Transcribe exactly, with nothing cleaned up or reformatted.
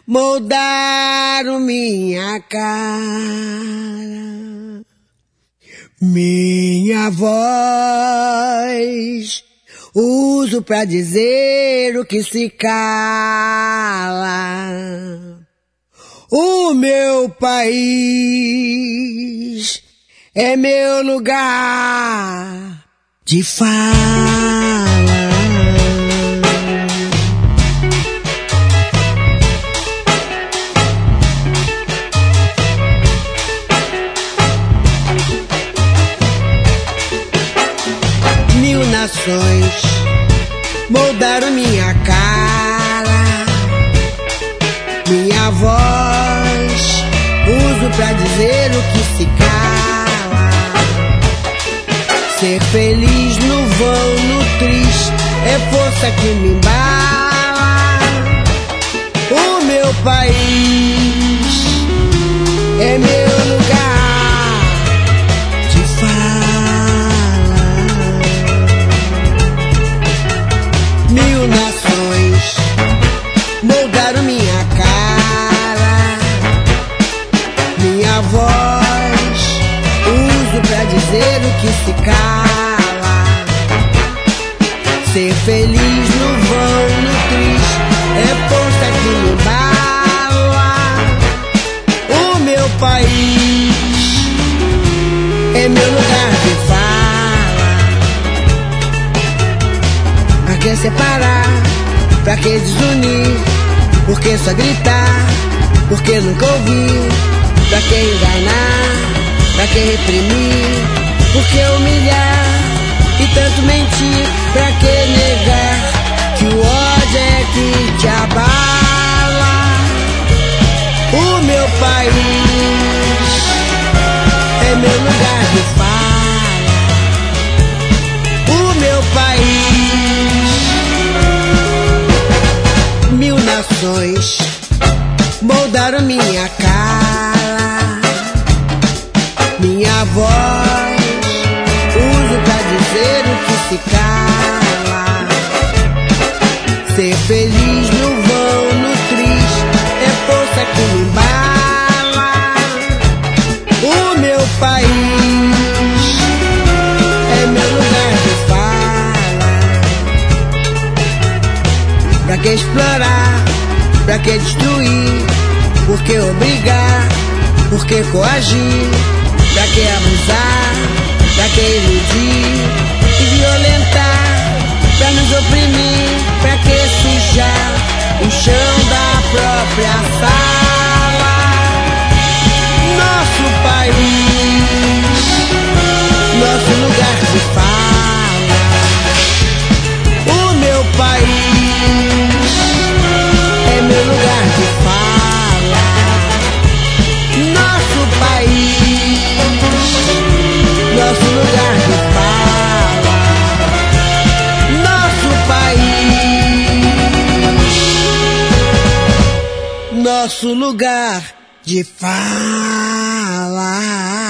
moldaram minha cara, minha voz uso pra dizer o que se cala. O meu país é meu lugar de fala. Mil nações moldaram minha cara, minha voz uso pra dizer o que se cala. Ser feliz no vão, no tris, é força que me embala. O meu país é meu lugar de fala. Mil nações moldaram minha cara, minha voz uso pra dizer o que se cala. Ser feliz no vão, no tris, é força que me embala. O meu país é meu lugar de fala. Pra que separar? Pra que desunir? Por que só gritar? Por que nunca ouvir? Pra que enganar? Pra que reprimir? Por que humilhar? E tanto mentir? Pra que negar? Que o ódio é que te abala. O meu país é meu lugar de fala. O meu país. Mil nações moldaram minha cara, minha voz uso pra dizer o que se cala. Ser feliz no vão, no tris, é força que me embala. O meu país é meu lugar de fala. Pra que explorar? Pra que destruir? Por que obrigar? Por que coagir? Pra que abusar? Pra que iludir e violentar? Pra nos oprimir? Pra que sujar o chão da própria sala? Nosso país, nosso lugar de fala. O meu país é meu lugar de fala. Nosso país, nosso lugar de fala. Nosso país, nosso lugar de fala.